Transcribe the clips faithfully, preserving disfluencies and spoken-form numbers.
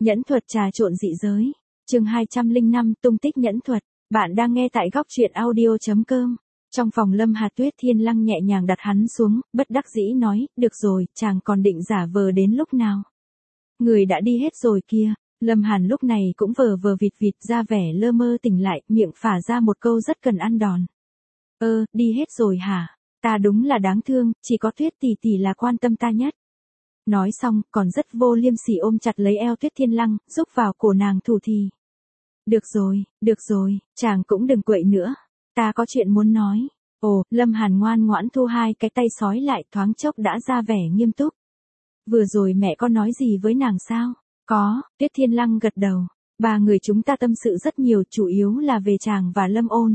Nhẫn thuật trà trộn dị giới. Chương hai trăm lẻ năm tung tích nhẫn thuật. Bạn đang nghe tại góc truyện audio chấm com. Trong phòng Lâm Hà Tuyết Thiên Lăng nhẹ nhàng đặt hắn xuống, bất đắc dĩ nói, được rồi, chàng còn định giả vờ đến lúc nào? Người đã đi hết rồi kia. Lâm Hàn lúc này cũng vờ vờ vịt vịt ra vẻ lơ mơ tỉnh lại, miệng phả ra một câu rất cần ăn đòn. Ơ, đi hết rồi hả? Ta đúng là đáng thương, chỉ có Tuyết tỷ tỷ là quan tâm ta nhất. Nói xong, còn rất vô liêm sỉ ôm chặt lấy eo Tuyết Thiên Lăng, rúc vào cổ nàng thủ thì. Được rồi, được rồi, chàng cũng đừng quậy nữa. Ta có chuyện muốn nói. Ồ, Lâm Hàn ngoan ngoãn thu hai cái tay sói lại, thoáng chốc đã ra vẻ nghiêm túc. Vừa rồi mẹ có nói gì với nàng sao? Có, Tuyết Thiên Lăng gật đầu. Ba người chúng ta tâm sự rất nhiều, chủ yếu là về chàng và Lâm Ôn.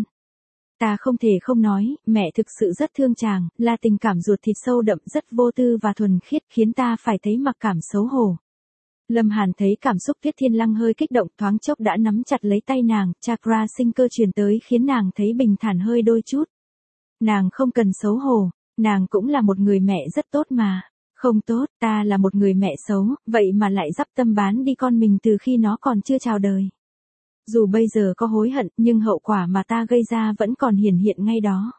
Ta không thể không nói, mẹ thực sự rất thương chàng, là tình cảm ruột thịt sâu đậm rất vô tư và thuần khiết, khiến ta phải thấy mặc cảm xấu hổ. Lâm Hàn thấy cảm xúc Tuyết Thiên Lăng hơi kích động, thoáng chốc đã nắm chặt lấy tay nàng, chakra sinh cơ truyền tới khiến nàng thấy bình thản hơi đôi chút. Nàng không cần xấu hổ, nàng cũng là một người mẹ rất tốt mà. Không tốt, ta là một người mẹ xấu, vậy mà lại dắp tâm bán đi con mình từ khi nó còn chưa chào đời. Dù bây giờ có hối hận, nhưng hậu quả mà ta gây ra vẫn còn hiển hiện ngay đó.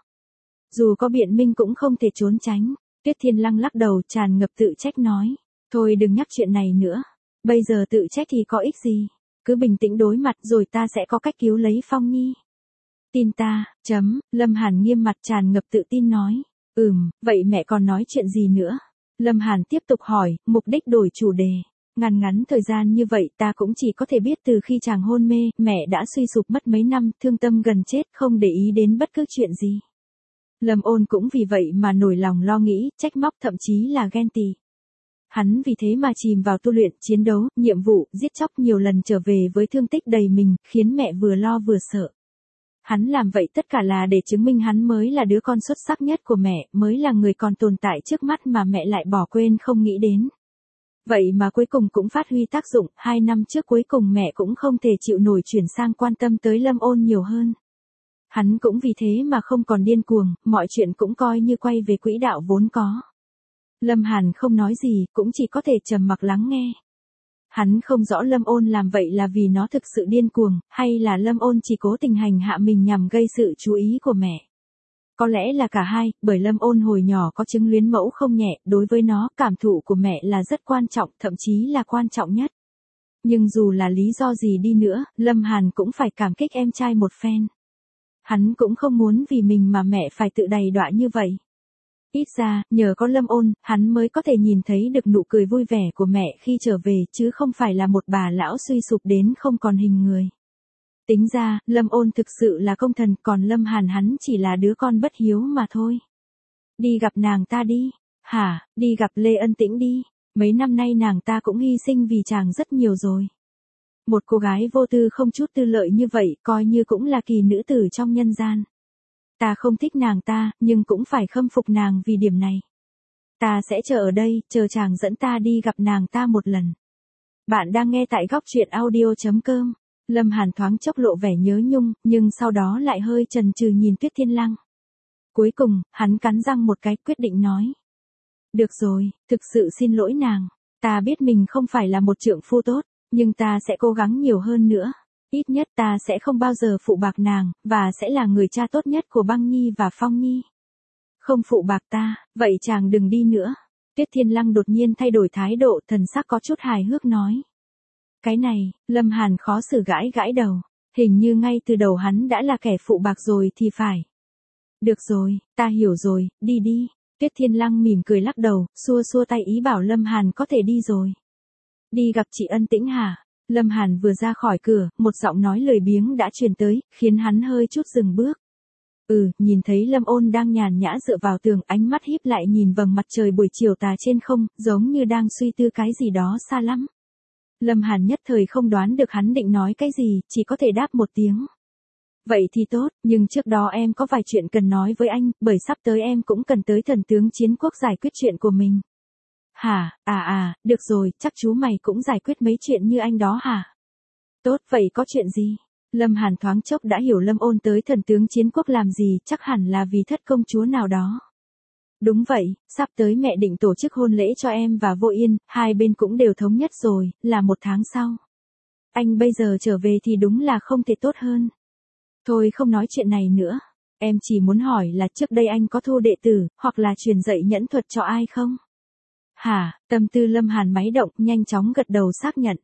Dù có biện minh cũng không thể trốn tránh. Tuyết Thiên Lăng lắc đầu tràn ngập tự trách nói. Thôi đừng nhắc chuyện này nữa. Bây giờ tự trách thì có ích gì. Cứ bình tĩnh đối mặt rồi ta sẽ có cách cứu lấy Phong Nhi. Tin ta, chấm, Lâm Hàn nghiêm mặt tràn ngập tự tin nói. Ừm, vậy mẹ còn nói chuyện gì nữa? Lâm Hàn tiếp tục hỏi, mục đích đổi chủ đề. Ngắn ngắn thời gian như vậy ta cũng chỉ có thể biết từ khi chàng hôn mê, mẹ đã suy sụp mất mấy năm, thương tâm gần chết, không để ý đến bất cứ chuyện gì. Lâm Ôn cũng vì vậy mà nổi lòng lo nghĩ, trách móc thậm chí là ghen tị. Hắn vì thế mà chìm vào tu luyện, chiến đấu, nhiệm vụ, giết chóc nhiều lần trở về với thương tích đầy mình, khiến mẹ vừa lo vừa sợ. Hắn làm vậy tất cả là để chứng minh hắn mới là đứa con xuất sắc nhất của mẹ, mới là người còn tồn tại trước mắt mà mẹ lại bỏ quên không nghĩ đến. Vậy mà cuối cùng cũng phát huy tác dụng, hai năm trước cuối cùng mẹ cũng không thể chịu nổi chuyển sang quan tâm tới Lâm Ôn nhiều hơn. Hắn cũng vì thế mà không còn điên cuồng, mọi chuyện cũng coi như quay về quỹ đạo vốn có. Lâm Hàn không nói gì, cũng chỉ có thể trầm mặc lắng nghe. Hắn không rõ Lâm Ôn làm vậy là vì nó thực sự điên cuồng, hay là Lâm Ôn chỉ cố tình hành hạ mình nhằm gây sự chú ý của mẹ. Có lẽ là cả hai, bởi Lâm Ôn hồi nhỏ có chứng luyến mẫu không nhẹ, đối với nó, cảm thụ của mẹ là rất quan trọng, thậm chí là quan trọng nhất. Nhưng dù là lý do gì đi nữa, Lâm Hàn cũng phải cảm kích em trai một phen. Hắn cũng không muốn vì mình mà mẹ phải tự đầy đọa như vậy. Ít ra, nhờ có Lâm Ôn, hắn mới có thể nhìn thấy được nụ cười vui vẻ của mẹ khi trở về, chứ không phải là một bà lão suy sụp đến không còn hình người. Tính ra, Lâm Ôn thực sự là công thần, còn Lâm Hàn hắn chỉ là đứa con bất hiếu mà thôi. Đi gặp nàng ta đi. Hả, đi gặp Lê Ân Tĩnh đi. Mấy năm nay nàng ta cũng hy sinh vì chàng rất nhiều rồi. Một cô gái vô tư không chút tư lợi như vậy, coi như cũng là kỳ nữ tử trong nhân gian. Ta không thích nàng ta, nhưng cũng phải khâm phục nàng vì điểm này. Ta sẽ chờ ở đây, chờ chàng dẫn ta đi gặp nàng ta một lần. Bạn đang nghe tại góc truyện audio chấm com. Lâm Hàn thoáng chốc lộ vẻ nhớ nhung, nhưng sau đó lại hơi chần chừ nhìn Tuyết Thiên Lăng. Cuối cùng, hắn cắn răng một cái quyết định nói. Được rồi, thực sự xin lỗi nàng. Ta biết mình không phải là một trượng phu tốt, nhưng ta sẽ cố gắng nhiều hơn nữa. Ít nhất ta sẽ không bao giờ phụ bạc nàng, và sẽ là người cha tốt nhất của Băng Nhi và Phong Nhi. Không phụ bạc ta, vậy chàng đừng đi nữa. Tuyết Thiên Lăng đột nhiên thay đổi thái độ, thần sắc có chút hài hước nói. Cái này, Lâm Hàn khó xử gãi gãi đầu. Hình như ngay từ đầu hắn đã là kẻ phụ bạc rồi thì phải. Được rồi, ta hiểu rồi, đi đi. Tuyết Thiên Lăng mỉm cười lắc đầu, xua xua tay ý bảo Lâm Hàn có thể đi rồi. Đi gặp chị Ân Tĩnh hả? Lâm Hàn vừa ra khỏi cửa, một giọng nói lười biếng đã truyền tới, khiến hắn hơi chút dừng bước. Ừ, nhìn thấy Lâm Ôn đang nhàn nhã dựa vào tường, ánh mắt híp lại nhìn vầng mặt trời buổi chiều tà trên không, giống như đang suy tư cái gì đó xa lắm. Lâm Hàn nhất thời không đoán được hắn định nói cái gì, chỉ có thể đáp một tiếng. Vậy thì tốt, nhưng trước đó em có vài chuyện cần nói với anh, bởi sắp tới em cũng cần tới thần tướng chiến quốc giải quyết chuyện của mình. Hả, à à, được rồi, chắc chú mày cũng giải quyết mấy chuyện như anh đó hả? Tốt, vậy có chuyện gì? Lâm Hàn thoáng chốc đã hiểu Lâm Ôn tới thần tướng chiến quốc làm gì, chắc hẳn là vì thất công chúa nào đó. Đúng vậy, sắp tới mẹ định tổ chức hôn lễ cho em và Vô Yên, hai bên cũng đều thống nhất rồi, là một tháng sau. Anh bây giờ trở về thì đúng là không thể tốt hơn. Thôi không nói chuyện này nữa. Em chỉ muốn hỏi là trước đây anh có thu đệ tử, hoặc là truyền dạy nhẫn thuật cho ai không? Hả, tâm tư Lâm Hàn máy động, nhanh chóng gật đầu xác nhận.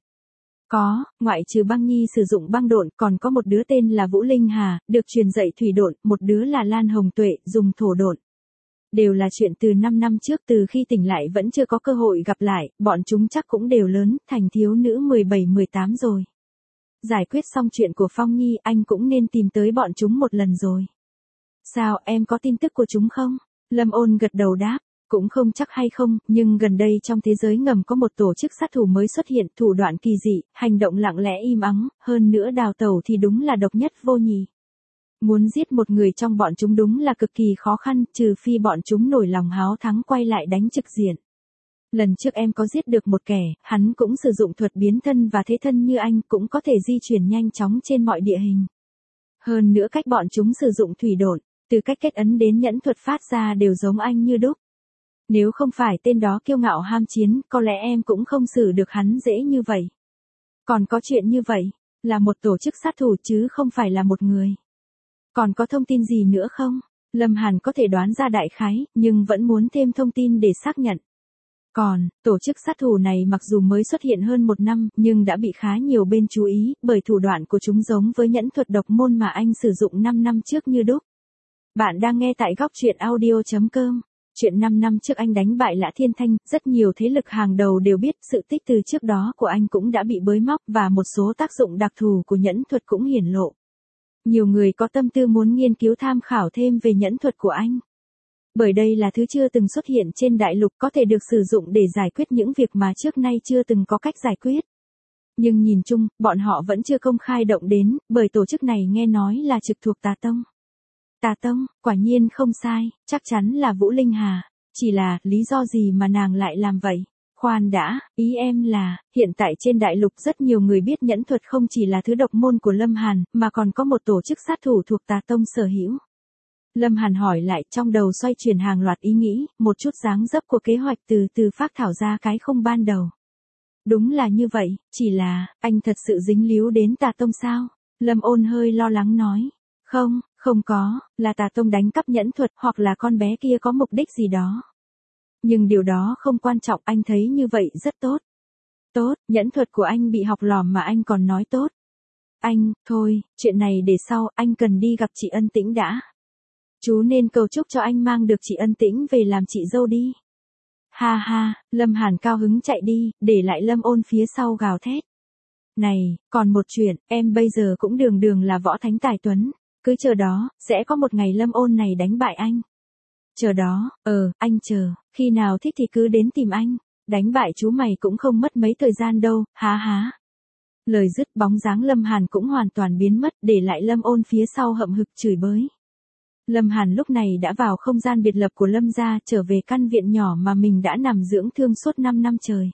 Có, ngoại trừ băng nhi sử dụng băng độn, còn có một đứa tên là Vũ Linh Hà, được truyền dạy thủy độn, một đứa là Lan Hồng Tuệ, dùng thổ độn. Đều là chuyện từ năm năm trước, từ khi tỉnh lại vẫn chưa có cơ hội gặp lại, bọn chúng chắc cũng đều lớn, thành thiếu nữ mười bảy mười tám rồi. Giải quyết xong chuyện của Phong Nhi, anh cũng nên tìm tới bọn chúng một lần rồi. Sao, em có tin tức của chúng không? Lâm Ôn gật đầu đáp, cũng không chắc hay không, nhưng gần đây trong thế giới ngầm có một tổ chức sát thủ mới xuất hiện, thủ đoạn kỳ dị, hành động lặng lẽ im ắng, hơn nữa đào tẩu thì đúng là độc nhất vô nhị. Muốn giết một người trong bọn chúng đúng là cực kỳ khó khăn, trừ phi bọn chúng nổi lòng háo thắng quay lại đánh trực diện. Lần trước em có giết được một kẻ, hắn cũng sử dụng thuật biến thân và thế thân như anh, cũng có thể di chuyển nhanh chóng trên mọi địa hình. Hơn nữa cách bọn chúng sử dụng thủy độn, từ cách kết ấn đến nhẫn thuật phát ra đều giống anh như đúc. Nếu không phải tên đó kiêu ngạo ham chiến, có lẽ em cũng không xử được hắn dễ như vậy. Còn có chuyện như vậy, là một tổ chức sát thủ chứ không phải là một người. Còn có thông tin gì nữa không? Lâm Hàn có thể đoán ra đại khái, nhưng vẫn muốn thêm thông tin để xác nhận. Còn, tổ chức sát thủ này mặc dù mới xuất hiện hơn một năm, nhưng đã bị khá nhiều bên chú ý, bởi thủ đoạn của chúng giống với nhẫn thuật độc môn mà anh sử dụng năm năm trước như đúc. Bạn đang nghe tại góc truyện audio chấm com. Chuyện năm năm trước anh đánh bại Lã Thiên Thanh, rất nhiều thế lực hàng đầu đều biết, sự tích từ trước đó của anh cũng đã bị bới móc và một số tác dụng đặc thù của nhẫn thuật cũng hiển lộ. Nhiều người có tâm tư muốn nghiên cứu tham khảo thêm về nhẫn thuật của anh. Bởi đây là thứ chưa từng xuất hiện trên đại lục, có thể được sử dụng để giải quyết những việc mà trước nay chưa từng có cách giải quyết. Nhưng nhìn chung, bọn họ vẫn chưa công khai động đến, bởi tổ chức này nghe nói là trực thuộc Tà Tông. Tà Tông, quả nhiên không sai, chắc chắn là Vũ Linh Hà. Chỉ là, lý do gì mà nàng lại làm vậy? Khoan đã, ý em là, hiện tại trên đại lục rất nhiều người biết nhẫn thuật không chỉ là thứ độc môn của Lâm Hàn, mà còn có một tổ chức sát thủ thuộc Tà Tông sở hữu. Lâm Hàn hỏi lại, trong đầu xoay chuyển hàng loạt ý nghĩ, một chút dáng dấp của kế hoạch từ từ phác thảo ra cái không ban đầu. Đúng là như vậy, chỉ là, anh thật sự dính líu đến Tà Tông sao? Lâm Ôn hơi lo lắng nói. Không, không có, là Tà Tông đánh cắp nhẫn thuật, hoặc là con bé kia có mục đích gì đó. Nhưng điều đó không quan trọng, anh thấy như vậy rất tốt. Tốt, nhẫn thuật của anh bị học lỏm mà anh còn nói tốt. Anh, thôi, chuyện này để sau, anh cần đi gặp chị Ân Tĩnh đã. Chú nên cầu chúc cho anh mang được chị Ân Tĩnh về làm chị dâu đi. Ha ha, Lâm Hàn cao hứng chạy đi, để lại Lâm Ôn phía sau gào thét. Này, còn một chuyện, em bây giờ cũng đường đường là võ thánh tài tuấn. Cứ chờ đó, sẽ có một ngày Lâm Ôn này đánh bại anh. Chờ đó, ờ, anh chờ, khi nào thích thì cứ đến tìm anh. Đánh bại chú mày cũng không mất mấy thời gian đâu, há há. Lời dứt, bóng dáng Lâm Hàn cũng hoàn toàn biến mất, để lại Lâm Ôn phía sau hậm hực chửi bới. Lâm Hàn lúc này đã vào không gian biệt lập của Lâm gia, trở về căn viện nhỏ mà mình đã nằm dưỡng thương suốt năm năm trời.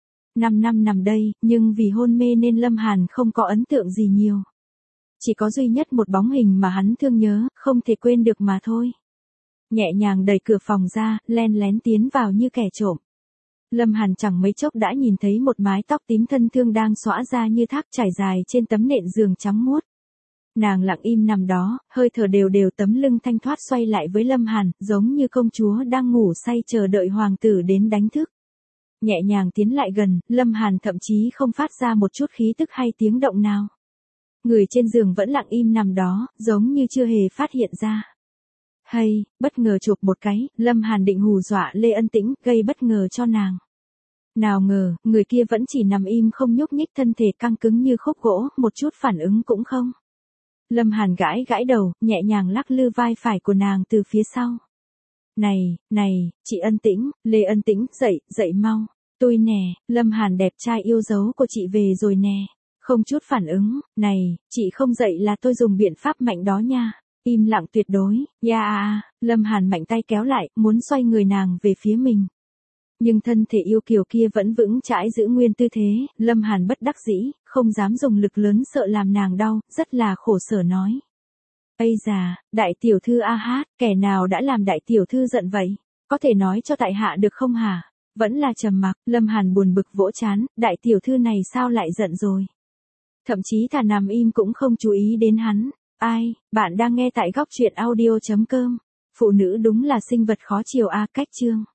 năm năm nằm đây, nhưng vì hôn mê nên Lâm Hàn không có ấn tượng gì nhiều. Chỉ có duy nhất một bóng hình mà hắn thương nhớ, không thể quên được mà thôi. Nhẹ nhàng đẩy cửa phòng ra, len lén tiến vào như kẻ trộm. Lâm Hàn chẳng mấy chốc đã nhìn thấy một mái tóc tím thân thương đang xõa ra như thác trải dài trên tấm nệm giường trắng muốt. Nàng lặng im nằm đó, hơi thở đều đều, tấm lưng thanh thoát xoay lại với Lâm Hàn, giống như công chúa đang ngủ say chờ đợi hoàng tử đến đánh thức. Nhẹ nhàng tiến lại gần, Lâm Hàn thậm chí không phát ra một chút khí tức hay tiếng động nào. Người trên giường vẫn lặng im nằm đó, giống như chưa hề phát hiện ra. Hay, bất ngờ chụp một cái, Lâm Hàn định hù dọa Lê Ân Tĩnh, gây bất ngờ cho nàng. Nào ngờ, người kia vẫn chỉ nằm im không nhúc nhích, thân thể căng cứng như khúc gỗ, một chút phản ứng cũng không. Lâm Hàn gãi gãi đầu, nhẹ nhàng lắc lư vai phải của nàng từ phía sau. Này, này, chị Ân Tĩnh, Lê Ân Tĩnh, dậy, dậy mau. Tôi nè, Lâm Hàn đẹp trai yêu dấu của chị về rồi nè. Không chút phản ứng, này, chị không dậy là tôi dùng biện pháp mạnh đó nha. Im lặng tuyệt đối, ya yeah. Lâm Hàn mạnh tay kéo lại, muốn xoay người nàng về phía mình. Nhưng thân thể yêu kiều kia vẫn vững chãi giữ nguyên tư thế, Lâm Hàn bất đắc dĩ, không dám dùng lực lớn sợ làm nàng đau, rất là khổ sở nói. Ây già, đại tiểu thư a hát, kẻ nào đã làm đại tiểu thư giận vậy? Có thể nói cho tại hạ được không hả? Vẫn là trầm mặc, Lâm Hàn buồn bực vỗ chán, đại tiểu thư này sao lại giận rồi? Thậm chí thà nằm im cũng không chú ý đến hắn. Ai, bạn đang nghe tại góc truyện audio chấm com. Phụ nữ đúng là sinh vật khó chiều a. Cách chương